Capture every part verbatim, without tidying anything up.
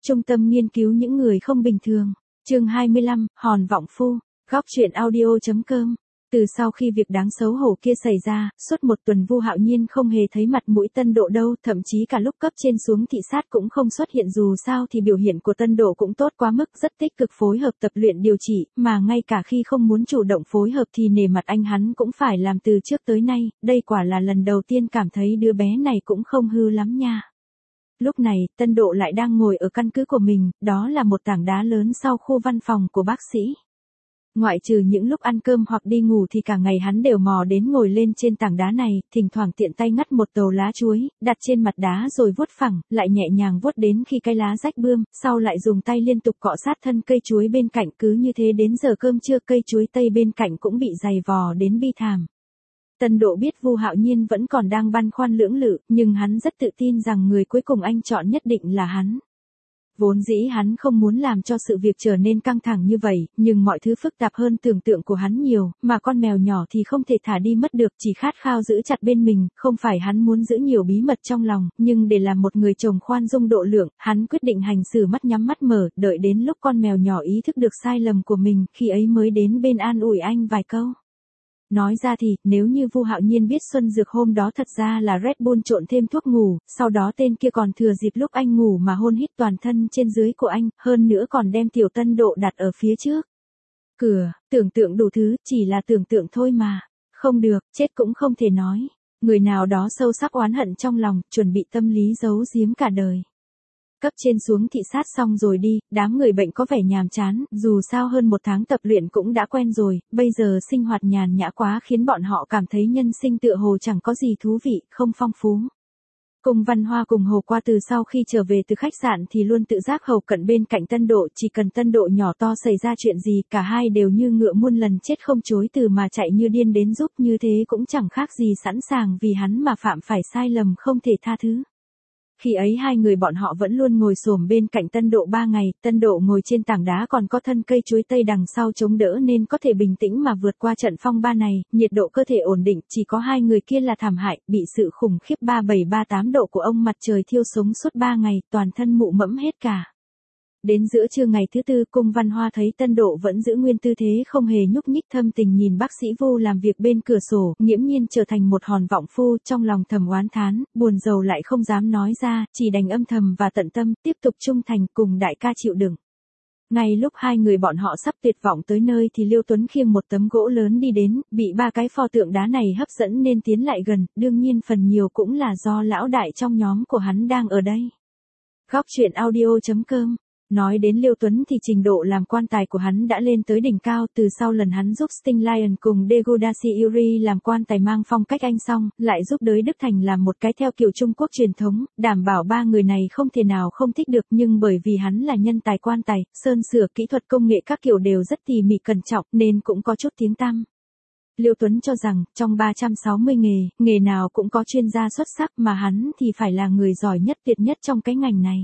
Trung tâm nghiên cứu những người không bình thường. Chương hai mươi lăm, Hòn Vọng Phu. Góc truyện audio chấm com. Từ sau khi việc đáng xấu hổ kia xảy ra, suốt một tuần Vu Hạo Nhiên không hề thấy mặt mũi Tân Độ đâu, thậm chí cả lúc cấp trên xuống thị sát cũng không xuất hiện, dù sao thì biểu hiện của Tân Độ cũng tốt quá mức, rất tích cực phối hợp tập luyện điều trị, mà ngay cả khi không muốn chủ động phối hợp thì nể mặt anh hắn cũng phải làm từ trước tới nay, đây quả là lần đầu tiên cảm thấy đứa bé này cũng không hư lắm nha. Lúc này, Tân Độ lại đang ngồi ở căn cứ của mình, đó là một tảng đá lớn sau khu văn phòng của bác sĩ. Ngoại trừ những lúc ăn cơm hoặc đi ngủ thì cả ngày hắn đều mò đến ngồi lên trên tảng đá này, thỉnh thoảng tiện tay ngắt một tàu lá chuối, đặt trên mặt đá rồi vuốt phẳng, lại nhẹ nhàng vuốt đến khi cái lá rách bươm, sau lại dùng tay liên tục cọ sát thân cây chuối bên cạnh, cứ như thế đến giờ cơm trưa cây chuối tây bên cạnh cũng bị dày vò đến bi thảm. Tân Độ biết Vu Hạo Nhiên vẫn còn đang băn khoăn lưỡng lự, nhưng hắn rất tự tin rằng người cuối cùng anh chọn nhất định là hắn. Vốn dĩ hắn không muốn làm cho sự việc trở nên căng thẳng như vậy, nhưng mọi thứ phức tạp hơn tưởng tượng của hắn nhiều, mà con mèo nhỏ thì không thể thả đi mất được, chỉ khát khao giữ chặt bên mình, không phải hắn muốn giữ nhiều bí mật trong lòng, nhưng để làm một người chồng khoan dung độ lượng, hắn quyết định hành xử mắt nhắm mắt mở, đợi đến lúc con mèo nhỏ ý thức được sai lầm của mình, khi ấy mới đến bên an ủi anh vài câu. Nói ra thì, nếu như Vu Hạo Nhiên biết xuân dược hôm đó thật ra là Red Bull trộn thêm thuốc ngủ, sau đó tên kia còn thừa dịp lúc anh ngủ mà hôn hít toàn thân trên dưới của anh, hơn nữa còn đem tiểu Tân Độ đặt ở phía trước cửa, tưởng tượng đủ thứ, chỉ là tưởng tượng thôi mà. Không được, chết cũng không thể nói. Người nào đó sâu sắc oán hận trong lòng, chuẩn bị tâm lý giấu giếm cả đời. Cấp trên xuống thị sát xong rồi đi, đám người bệnh có vẻ nhàm chán, dù sao hơn một tháng tập luyện cũng đã quen rồi, bây giờ sinh hoạt nhàn nhã quá khiến bọn họ cảm thấy nhân sinh tựa hồ chẳng có gì thú vị, không phong phú. Cung Văn Hoa cùng Hồ Qua từ sau khi trở về từ khách sạn thì luôn tự giác hầu cận bên cạnh Tân Độ, chỉ cần Tân Độ nhỏ to xảy ra chuyện gì, cả hai đều như ngựa muôn lần chết không chối từ mà chạy như điên đến giúp, như thế cũng chẳng khác gì sẵn sàng vì hắn mà phạm phải sai lầm không thể tha thứ. Khi ấy hai người bọn họ vẫn luôn ngồi xổm bên cạnh Tân Độ ba ngày, Tân Độ ngồi trên tảng đá còn có thân cây chuối tây đằng sau chống đỡ nên có thể bình tĩnh mà vượt qua trận phong ba này, nhiệt độ cơ thể ổn định, chỉ có hai người kia là thảm hại, bị sự khủng khiếp ba mươi bảy ba mươi tám độ của ông mặt trời thiêu sống suốt ba ngày, toàn thân mụ mẫm hết cả. Đến giữa trưa ngày thứ tư, Cung Văn Hoa thấy Tân Độ vẫn giữ nguyên tư thế không hề nhúc nhích, thâm tình nhìn bác sĩ Vu làm việc bên cửa sổ, nghiễm nhiên trở thành một hòn vọng phu, trong lòng thầm oán thán, buồn rầu lại không dám nói ra, chỉ đành âm thầm và tận tâm, tiếp tục trung thành cùng đại ca chịu đựng. Ngay lúc hai người bọn họ sắp tuyệt vọng tới nơi thì Liêu Tuấn khiêng một tấm gỗ lớn đi đến, bị ba cái pho tượng đá này hấp dẫn nên tiến lại gần, đương nhiên phần nhiều cũng là do lão đại trong nhóm của hắn đang ở đây. Góc truyện audio chấm com. Nói đến Liêu Tuấn thì trình độ làm quan tài của hắn đã lên tới đỉnh cao, từ sau lần hắn giúp Sting Lion cùng Degudashi Yuri làm quan tài mang phong cách Anh xong, lại giúp Đới Đức Thành làm một cái theo kiểu Trung Quốc truyền thống, đảm bảo ba người này không thể nào không thích được, nhưng bởi vì hắn là nhân tài quan tài, sơn sửa kỹ thuật công nghệ các kiểu đều rất tỉ mỉ cẩn trọng nên cũng có chút tiếng tăm. Liêu Tuấn cho rằng, trong ba trăm sáu mươi nghề, nghề nào cũng có chuyên gia xuất sắc mà hắn thì phải là người giỏi nhất tuyệt nhất trong cái ngành này.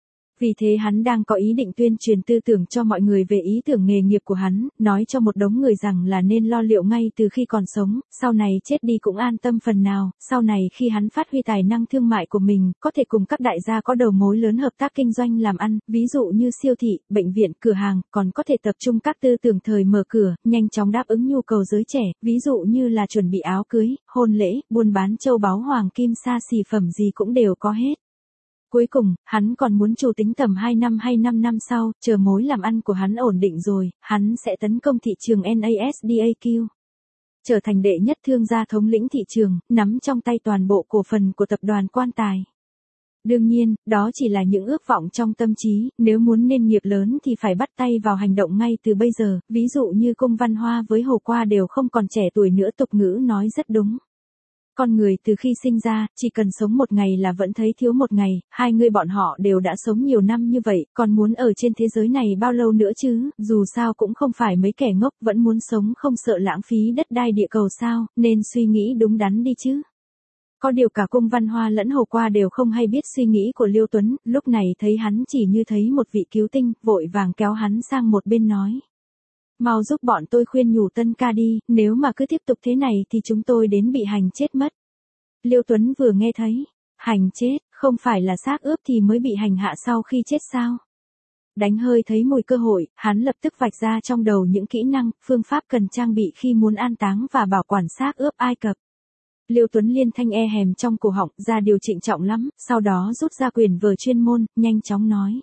Vì thế hắn đang có ý định tuyên truyền tư tưởng cho mọi người về ý tưởng nghề nghiệp của hắn, nói cho một đống người rằng là nên lo liệu ngay từ khi còn sống, sau này chết đi cũng an tâm phần nào, sau này khi hắn phát huy tài năng thương mại của mình, có thể cùng các đại gia có đầu mối lớn hợp tác kinh doanh làm ăn, ví dụ như siêu thị, bệnh viện, cửa hàng, còn có thể tập trung các tư tưởng thời mở cửa, nhanh chóng đáp ứng nhu cầu giới trẻ, ví dụ như là chuẩn bị áo cưới, hôn lễ, buôn bán châu báu hoàng kim xa xỉ phẩm gì cũng đều có hết. Cuối cùng, hắn còn muốn chủ tính tầm hai năm hay năm năm sau, chờ mối làm ăn của hắn ổn định rồi, hắn sẽ tấn công thị trường NASDAQ. Trở thành đệ nhất thương gia thống lĩnh thị trường, nắm trong tay toàn bộ cổ phần của tập đoàn quan tài. Đương nhiên, đó chỉ là những ước vọng trong tâm trí, nếu muốn nên nghiệp lớn thì phải bắt tay vào hành động ngay từ bây giờ, ví dụ như Cung Văn Hoa với Hồ Qua đều không còn trẻ tuổi nữa, tục ngữ nói rất đúng. Con người từ khi sinh ra, chỉ cần sống một ngày là vẫn thấy thiếu một ngày, hai người bọn họ đều đã sống nhiều năm như vậy, còn muốn ở trên thế giới này bao lâu nữa chứ, dù sao cũng không phải mấy kẻ ngốc, vẫn muốn sống không sợ lãng phí đất đai địa cầu sao, nên suy nghĩ đúng đắn đi chứ. Có điều cả Cung Văn Hoa lẫn Hồ Qua đều không hay biết suy nghĩ của Liêu Tuấn, lúc này thấy hắn chỉ như thấy một vị cứu tinh, vội vàng kéo hắn sang một bên nói. Mau giúp bọn tôi khuyên nhủ Tân ca đi, nếu mà cứ tiếp tục thế này thì chúng tôi đến bị hành chết mất. Liêu Tuấn vừa nghe thấy, hành chết, không phải là xác ướp thì mới bị hành hạ sau khi chết sao? Đánh hơi thấy mùi cơ hội, hắn lập tức vạch ra trong đầu những kỹ năng, phương pháp cần trang bị khi muốn an táng và bảo quản xác ướp Ai Cập. Liêu Tuấn Liên thanh e hèm trong cổ họng, ra điều trịnh trọng lắm, sau đó rút ra quyền vở chuyên môn, nhanh chóng nói.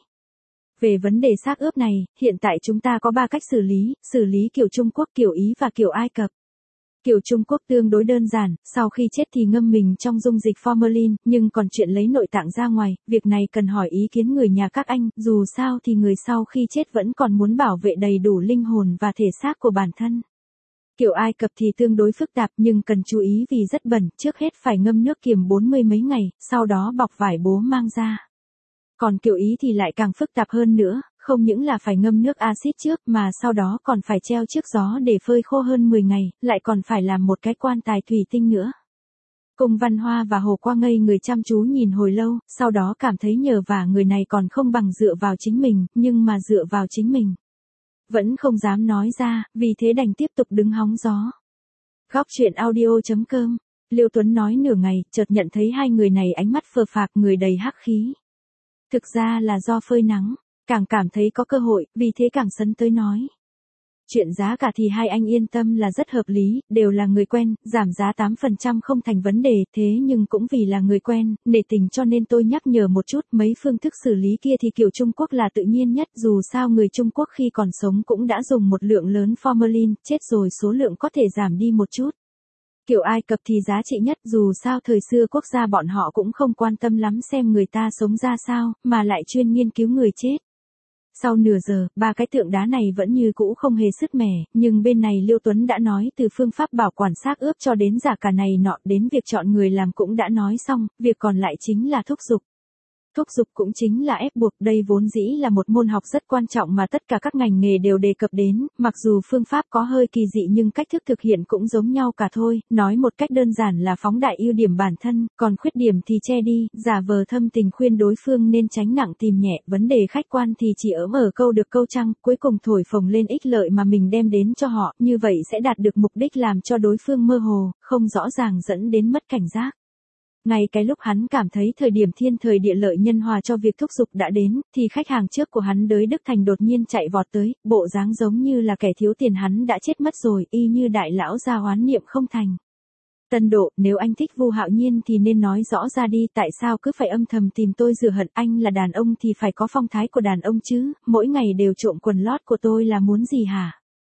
Về vấn đề xác ướp này, hiện tại chúng ta có ba cách xử lý, xử lý kiểu Trung Quốc, kiểu Ý và kiểu Ai Cập. Kiểu Trung Quốc tương đối đơn giản, sau khi chết thì ngâm mình trong dung dịch formalin, nhưng còn chuyện lấy nội tạng ra ngoài, việc này cần hỏi ý kiến người nhà các anh, dù sao thì người sau khi chết vẫn còn muốn bảo vệ đầy đủ linh hồn và thể xác của bản thân. Kiểu Ai Cập thì tương đối phức tạp nhưng cần chú ý vì rất bẩn, trước hết phải ngâm nước kiềm bốn mươi mấy ngày, sau đó bọc vải bố mang ra. Còn kiểu Ý thì lại càng phức tạp hơn nữa, không những là phải ngâm nước axit trước mà sau đó còn phải treo trước gió để phơi khô hơn mười ngày, lại còn phải làm một cái quan tài thủy tinh nữa. Cung Văn Hoa và Hồ Qua ngây người chăm chú nhìn hồi lâu, sau đó cảm thấy nhờ vả người này còn không bằng dựa vào chính mình, nhưng mà dựa vào chính mình vẫn không dám nói ra, vì thế đành tiếp tục đứng hóng gió. Góc truyện audio chấm com. Liêu Tuấn nói nửa ngày, chợt nhận thấy hai người này ánh mắt phờ phạc, người đầy hắc khí. Thực ra là do phơi nắng, càng cảm thấy có cơ hội, vì thế càng sấn tới nói. Chuyện giá cả thì hai anh yên tâm là rất hợp lý, đều là người quen, giảm giá tám phần trăm không thành vấn đề, thế nhưng cũng vì là người quen, nể tình cho nên tôi nhắc nhở một chút, mấy phương thức xử lý kia thì kiểu Trung Quốc là tự nhiên nhất, dù sao người Trung Quốc khi còn sống cũng đã dùng một lượng lớn formalin, chết rồi số lượng có thể giảm đi một chút. Kiểu Ai Cập thì giá trị nhất, dù sao thời xưa quốc gia bọn họ cũng không quan tâm lắm xem người ta sống ra sao, mà lại chuyên nghiên cứu người chết. Sau nửa giờ, ba cái tượng đá này vẫn như cũ không hề sứt mẻ, nhưng bên này Liêu Tuấn đã nói từ phương pháp bảo quản xác ướp cho đến giả cả này nọ, đến việc chọn người làm cũng đã nói xong, việc còn lại chính là thúc giục. Thúc giục cũng chính là ép buộc, đây vốn dĩ là một môn học rất quan trọng mà tất cả các ngành nghề đều đề cập đến, mặc dù phương pháp có hơi kỳ dị nhưng cách thức thực hiện cũng giống nhau cả thôi, nói một cách đơn giản là phóng đại ưu điểm bản thân, còn khuyết điểm thì che đi, giả vờ thâm tình khuyên đối phương nên tránh nặng tìm nhẹ, vấn đề khách quan thì chỉ ở ở câu được câu trăng, cuối cùng thổi phồng lên ích lợi mà mình đem đến cho họ, như vậy sẽ đạt được mục đích làm cho đối phương mơ hồ, không rõ ràng dẫn đến mất cảnh giác. Ngay cái lúc hắn cảm thấy thời điểm thiên thời địa lợi nhân hòa cho việc thúc giục đã đến, thì khách hàng trước của hắn Đới Đức Thành đột nhiên chạy vọt tới, bộ dáng giống như là kẻ thiếu tiền hắn đã chết mất rồi, y như đại lão ra oán niệm không thành. Tân Độ, nếu anh thích Vu Hạo Nhiên thì nên nói rõ ra đi, tại sao cứ phải âm thầm tìm tôi rửa hận, anh là đàn ông thì phải có phong thái của đàn ông chứ, mỗi ngày đều trộm quần lót của tôi là muốn gì hả?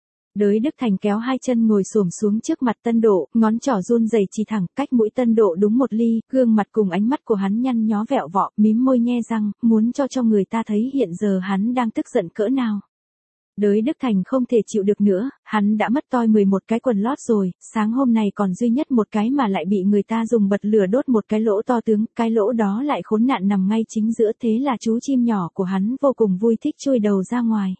Đới Đức Thành kéo hai chân ngồi xổm xuống trước mặt Tân Độ, ngón trỏ run rẩy chỉ thẳng, cách mũi Tân Độ đúng một ly, gương mặt cùng ánh mắt của hắn nhăn nhó vẹo vọ, mím môi nhe răng, muốn cho cho người ta thấy hiện giờ hắn đang tức giận cỡ nào. Đới Đức Thành không thể chịu được nữa, hắn đã mất toi mười một cái quần lót rồi, sáng hôm nay còn duy nhất một cái mà lại bị người ta dùng bật lửa đốt một cái lỗ to tướng, cái lỗ đó lại khốn nạn nằm ngay chính giữa, thế là chú chim nhỏ của hắn vô cùng vui thích chui đầu ra ngoài.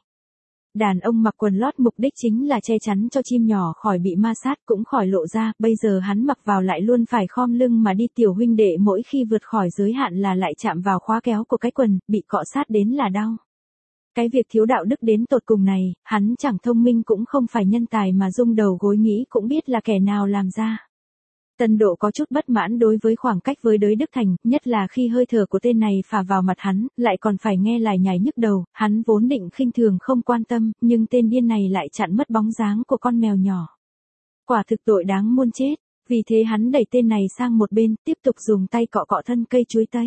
Đàn ông mặc quần lót mục đích chính là che chắn cho chim nhỏ khỏi bị ma sát cũng khỏi lộ ra, bây giờ hắn mặc vào lại luôn phải khom lưng mà đi, tiểu huynh đệ mỗi khi vượt khỏi giới hạn là lại chạm vào khóa kéo của cái quần, bị cọ sát đến là đau. Cái việc thiếu đạo đức đến tột cùng này, hắn chẳng thông minh cũng không phải nhân tài mà rung đầu gối nghĩ cũng biết là kẻ nào làm ra. Tân Độ có chút bất mãn đối với khoảng cách với Đới Đức Thành, nhất là khi hơi thở của tên này phả vào mặt hắn, lại còn phải nghe lải nhải nhức đầu, hắn vốn định khinh thường không quan tâm, nhưng tên điên này lại chặn mất bóng dáng của con mèo nhỏ. Quả thực tội đáng muôn chết, vì thế hắn đẩy tên này sang một bên, tiếp tục dùng tay cọ cọ thân cây chuối tây.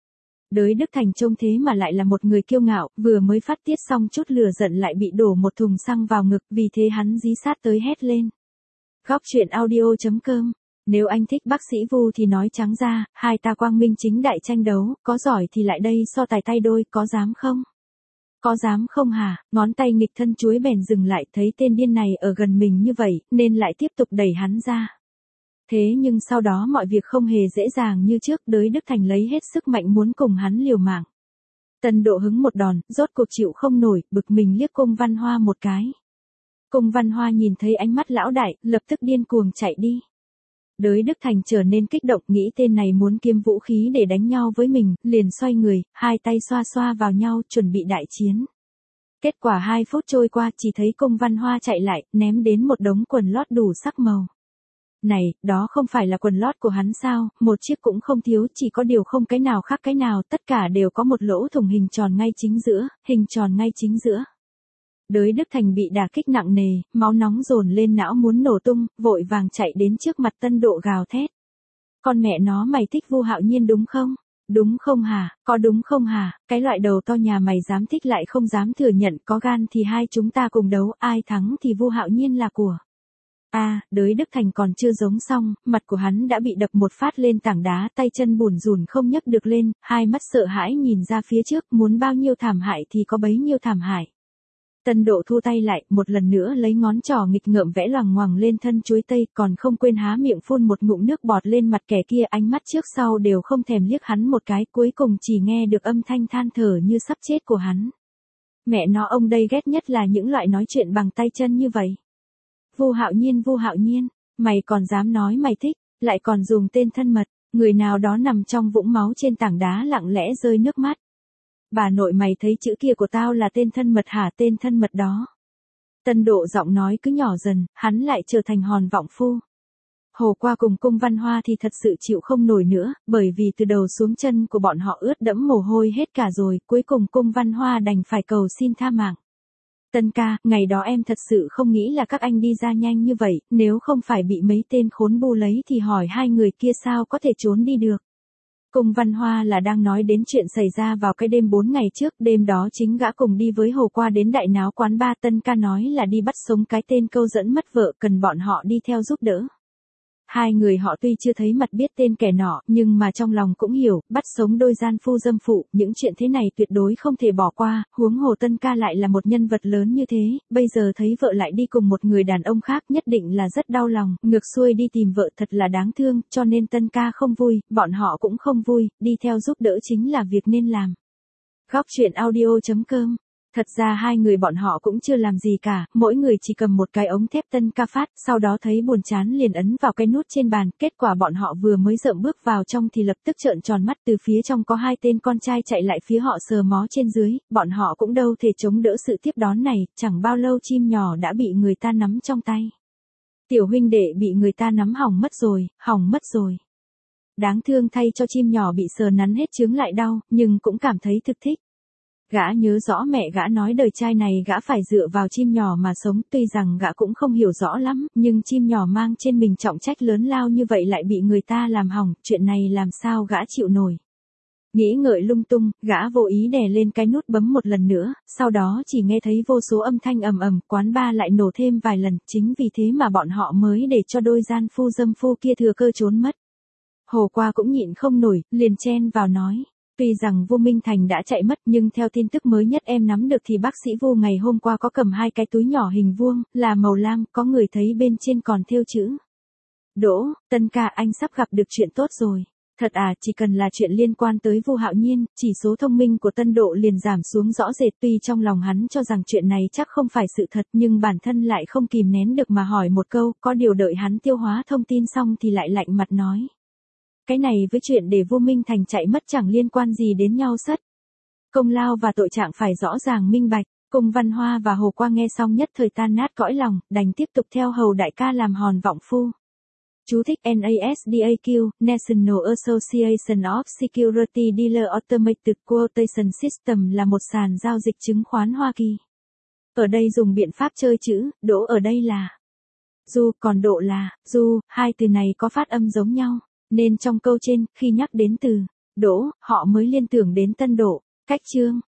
Đới Đức Thành trông thế mà lại là một người kiêu ngạo, vừa mới phát tiết xong chút lửa giận lại bị đổ một thùng xăng vào ngực, vì thế hắn dí sát tới hét lên. Góc truyện audio chấm com. Nếu anh thích bác sĩ Vu thì nói trắng ra, hai ta quang minh chính đại tranh đấu, có giỏi thì lại đây so tài tay đôi, có dám không? Có dám không hả? Ngón tay nghịch thân chuối bèn dừng lại, thấy tên điên này ở gần mình như vậy, nên lại tiếp tục đẩy hắn ra. Thế nhưng sau đó mọi việc không hề dễ dàng như trước, Đới Đức Thành lấy hết sức mạnh muốn cùng hắn liều mạng. Tân Độ hứng một đòn, rốt cuộc chịu không nổi, bực mình liếc Cung Văn Hoa một cái. Cung Văn Hoa nhìn thấy ánh mắt lão đại, lập tức điên cuồng chạy đi. Đới Đức Thành trở nên kích động, nghĩ tên này muốn kiếm vũ khí để đánh nhau với mình, liền xoay người, hai tay xoa xoa vào nhau, chuẩn bị đại chiến. Kết quả hai phút trôi qua, chỉ thấy Cung Văn Hoa chạy lại, ném đến một đống quần lót đủ sắc màu. Này, đó không phải là quần lót của hắn sao, một chiếc cũng không thiếu, chỉ có điều không cái nào khác cái nào, tất cả đều có một lỗ thủng hình tròn ngay chính giữa, hình tròn ngay chính giữa. Đới Đức Thành bị đả kích nặng nề, máu nóng dồn lên não muốn nổ tung, vội vàng chạy đến trước mặt Tân Độ gào thét. Con mẹ nó mày thích Vu Hạo Nhiên đúng không? Đúng không hả, có đúng không hả, cái loại đầu to nhà mày dám thích lại không dám thừa nhận, có gan thì hai chúng ta cùng đấu, ai thắng thì Vu Hạo Nhiên là của. A, à, Đới Đức Thành còn chưa giống xong, mặt của hắn đã bị đập một phát lên tảng đá, tay chân bủn rủn không nhấc được lên, hai mắt sợ hãi nhìn ra phía trước, muốn bao nhiêu thảm hại thì có bấy nhiêu thảm hại. Tân Độ thu tay lại, một lần nữa lấy ngón trỏ nghịch ngợm vẽ loằng ngoằng lên thân chuối tây, còn không quên há miệng phun một ngụm nước bọt lên mặt kẻ kia, ánh mắt trước sau đều không thèm liếc hắn một cái, cuối cùng chỉ nghe được âm thanh than thở như sắp chết của hắn. Mẹ nó ông đây ghét nhất là những loại nói chuyện bằng tay chân như vậy. Vu Hạo Nhiên, Vu Hạo Nhiên, mày còn dám nói mày thích, lại còn dùng tên thân mật, người nào đó nằm trong vũng máu trên tảng đá lặng lẽ rơi nước mắt. Bà nội mày thấy chữ kia của tao là tên thân mật hả, tên thân mật đó. Tân Độ giọng nói cứ nhỏ dần, hắn lại trở thành hòn vọng phu. Hồ Qua cùng Cung Văn Hoa thì thật sự chịu không nổi nữa, bởi vì từ đầu xuống chân của bọn họ ướt đẫm mồ hôi hết cả rồi, cuối cùng Cung Văn Hoa đành phải cầu xin tha mạng. Tân ca, ngày đó em thật sự không nghĩ là các anh đi ra nhanh như vậy, nếu không phải bị mấy tên khốn bu lấy thì hỏi hai người kia sao có thể trốn đi được. Cung Văn Hoa là đang nói đến chuyện xảy ra vào cái đêm bốn ngày trước, đêm đó chính gã cùng đi với Hồ Qua đến đại náo quán ba, Tân ca nói là đi bắt sống cái tên câu dẫn mất vợ, cần bọn họ đi theo giúp đỡ. Hai người họ tuy chưa thấy mặt biết tên kẻ nọ, nhưng mà trong lòng cũng hiểu, bắt sống đôi gian phu dâm phụ, những chuyện thế này tuyệt đối không thể bỏ qua, huống hồ Tân ca lại là một nhân vật lớn như thế, bây giờ thấy vợ lại đi cùng một người đàn ông khác nhất định là rất đau lòng, ngược xuôi đi tìm vợ thật là đáng thương, cho nên Tân ca không vui, bọn họ cũng không vui, đi theo giúp đỡ chính là việc nên làm. Góc truyện audio chấm com. Thật ra hai người bọn họ cũng chưa làm gì cả, mỗi người chỉ cầm một cái ống thép Tân ca phát, sau đó thấy buồn chán liền ấn vào cái nút trên bàn, kết quả bọn họ vừa mới dậm bước vào trong thì lập tức trợn tròn mắt, từ phía trong có hai tên con trai chạy lại phía họ sờ mó trên dưới, bọn họ cũng đâu thể chống đỡ sự tiếp đón này, chẳng bao lâu chim nhỏ đã bị người ta nắm trong tay. Tiểu huynh đệ bị người ta nắm hỏng mất rồi, hỏng mất rồi. Đáng thương thay cho chim nhỏ bị sờ nắn hết chướng lại đau, nhưng cũng cảm thấy thực thích. Gã nhớ rõ mẹ gã nói đời trai này gã phải dựa vào chim nhỏ mà sống, tuy rằng gã cũng không hiểu rõ lắm, nhưng chim nhỏ mang trên mình trọng trách lớn lao như vậy lại bị người ta làm hỏng, chuyện này làm sao gã chịu nổi. Nghĩ ngợi lung tung, gã vô ý đè lên cái nút bấm một lần nữa, sau đó chỉ nghe thấy vô số âm thanh ầm ầm, quán ba lại nổ thêm vài lần, chính vì thế mà bọn họ mới để cho đôi gian phu dâm phu kia thừa cơ trốn mất. Hồ Qua cũng nhịn không nổi, liền chen vào nói. Tuy rằng Vu Minh Thành đã chạy mất nhưng theo tin tức mới nhất em nắm được thì bác sĩ Vu ngày hôm qua có cầm hai cái túi nhỏ hình vuông, là màu lam, có người thấy bên trên còn thêu chữ. Đỗ, Tân ca anh sắp gặp được chuyện tốt rồi. Thật à, chỉ cần là chuyện liên quan tới Vu Hạo Nhiên, chỉ số thông minh của Tân Độ liền giảm xuống rõ rệt, tuy trong lòng hắn cho rằng chuyện này chắc không phải sự thật nhưng bản thân lại không kìm nén được mà hỏi một câu, có điều đợi hắn tiêu hóa thông tin xong thì lại lạnh mặt nói. Cái này với chuyện để Vu Minh Thành chạy mất chẳng liên quan gì đến nhau sất. Công lao và tội trạng phải rõ ràng minh bạch. Cung Văn Hoa và Hồ Qua nghe xong nhất thời tan nát cõi lòng, đành tiếp tục theo hầu đại ca làm hòn vọng phu. Chú thích N A S D A Q, National Association of Security Dealer Automated Quotation System là một sàn giao dịch chứng khoán Hoa Kỳ. Ở đây dùng biện pháp chơi chữ, Đỗ ở đây là Du, còn Độ là Du, hai từ này có phát âm giống nhau. Nên trong câu trên, khi nhắc đến từ Đỗ, họ mới liên tưởng đến Tân Độ. Cách chương